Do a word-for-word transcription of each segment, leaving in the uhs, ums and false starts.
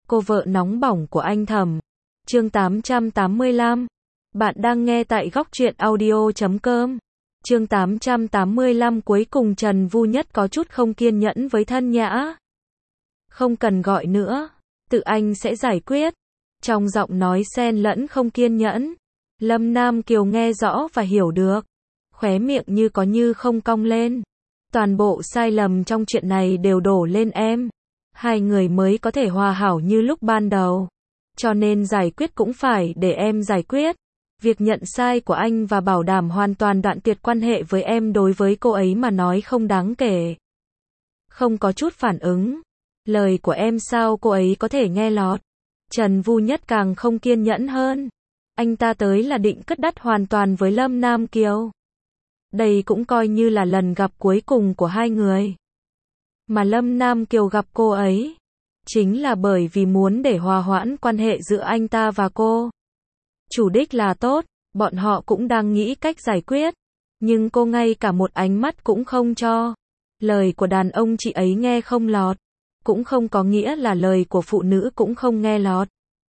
cô vợ nóng bỏng của anh Thẩm. Chương tám trăm tám mươi lăm. Bạn đang nghe tại góc truyện audio chấm com. Chương tám trăm tám mươi lăm. Cuối cùng Trần Vu Nhất có chút không kiên nhẫn với Thân Nhã. Không cần gọi nữa, tự anh sẽ giải quyết. Trong giọng nói xen lẫn không kiên nhẫn. Lâm Nam Kiều nghe rõ và hiểu được. Khóe miệng như có như không cong lên. Toàn bộ sai lầm trong chuyện này đều đổ lên em. Hai người mới có thể hòa hảo như lúc ban đầu. Cho nên giải quyết cũng phải để em giải quyết. Việc nhận sai của anh và bảo đảm hoàn toàn đoạn tuyệt quan hệ với em đối với cô ấy mà nói không đáng kể. Không có chút phản ứng. Lời của em sao cô ấy có thể nghe lọt. Trần Vu Nhất càng không kiên nhẫn hơn. Anh ta tới là định cất đắt hoàn toàn với Lâm Nam Kiều. Đây cũng coi như là lần gặp cuối cùng của hai người. Mà Lâm Nam Kiều gặp cô ấy chính là bởi vì muốn để hòa hoãn quan hệ giữa anh ta và cô. Chủ đích là tốt, bọn họ cũng đang nghĩ cách giải quyết. Nhưng cô ngay cả một ánh mắt cũng không cho. Lời của đàn ông chị ấy nghe không lọt. Cũng không có nghĩa là lời của phụ nữ cũng không nghe lọt.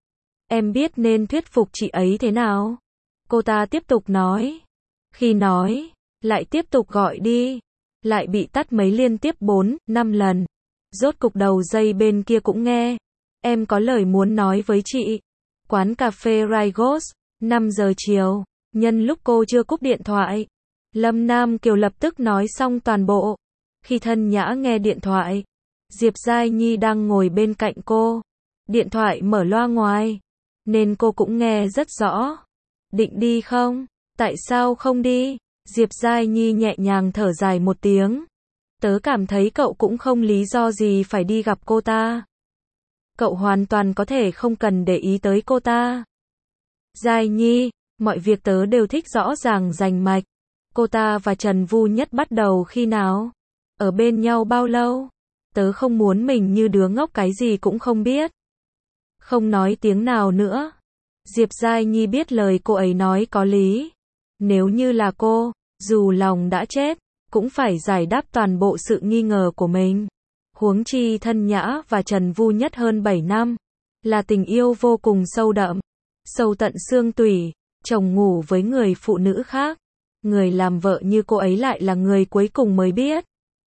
Em biết nên thuyết phục chị ấy thế nào? Cô ta tiếp tục nói. Khi nói, lại tiếp tục gọi đi. Lại bị tắt mấy liên tiếp bốn, năm lần. Rốt cục đầu dây bên kia cũng nghe. Em có lời muốn nói với chị. Quán cà phê Rygos, năm giờ chiều. Nhân lúc cô chưa cúp điện thoại. Lâm Nam Kiều lập tức nói xong toàn bộ. Khi Thân Nhã nghe điện thoại, Diệp Giai Nhi đang ngồi bên cạnh cô. Điện thoại mở loa ngoài. Nên cô cũng nghe rất rõ. Định đi không? Tại sao không đi? Diệp Giai Nhi nhẹ nhàng thở dài một tiếng. Tớ cảm thấy cậu cũng không lý do gì phải đi gặp cô ta. Cậu hoàn toàn có thể không cần để ý tới cô ta. Giai Nhi, mọi việc tớ đều thích rõ ràng rành mạch. Cô ta và Trần Vu Nhất bắt đầu khi nào? Ở bên nhau bao lâu? Tớ không muốn mình như đứa ngốc cái gì cũng không biết. Không nói tiếng nào nữa. Diệp Giai Nhi biết lời cô ấy nói có lý. Nếu như là cô, dù lòng đã chết, cũng phải giải đáp toàn bộ sự nghi ngờ của mình. Huống chi Thân Nhã và Trần Vu Nhất hơn bảy năm. Là tình yêu vô cùng sâu đậm. Sâu tận xương tủy. Chồng ngủ với người phụ nữ khác. Người làm vợ như cô ấy lại là người cuối cùng mới biết.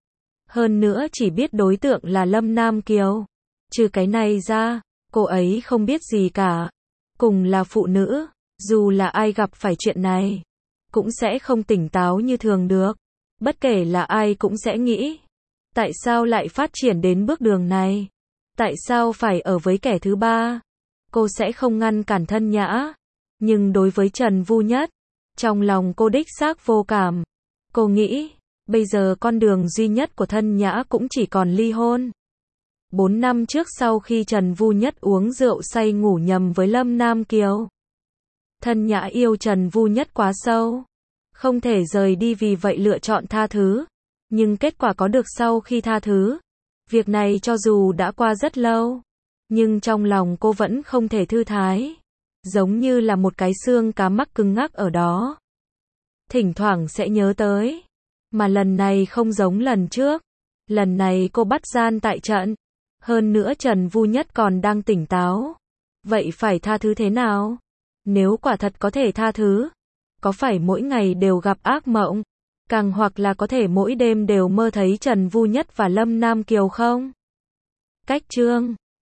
Hơn nữa chỉ biết đối tượng là Lâm Nam Kiều. Trừ cái này ra, cô ấy không biết gì cả. Cùng là phụ nữ, dù là ai gặp phải chuyện này, cũng sẽ không tỉnh táo như thường được. Bất kể là ai cũng sẽ nghĩ. Tại sao lại phát triển đến bước đường này? Tại sao phải ở với kẻ thứ ba? Cô sẽ không ngăn cản Thân Nhã. Nhưng đối với Trần Vu Nhất, trong lòng cô đích xác vô cảm. Cô nghĩ, bây giờ con đường duy nhất của Thân Nhã cũng chỉ còn ly hôn. Bốn năm trước sau khi Trần Vu Nhất uống rượu say ngủ nhầm với Lâm Nam Kiều. Thân Nhã yêu Trần Vu Nhất quá sâu. Không thể rời đi vì vậy lựa chọn tha thứ. Nhưng kết quả có được sau khi tha thứ. Việc này cho dù đã qua rất lâu. Nhưng trong lòng cô vẫn không thể thư thái. Giống như là một cái xương cá mắc cứng ngắc ở đó. Thỉnh thoảng sẽ nhớ tới. Mà lần này không giống lần trước. Lần này cô bắt gian tại trận. Hơn nữa Trần Vu Nhất còn đang tỉnh táo. Vậy phải tha thứ thế nào? Nếu quả thật có thể tha thứ, có phải mỗi ngày đều gặp ác mộng? Càng hoặc là có thể mỗi đêm đều mơ thấy Trần Vu Nhất và Lâm Nam Kiều không? Cách chương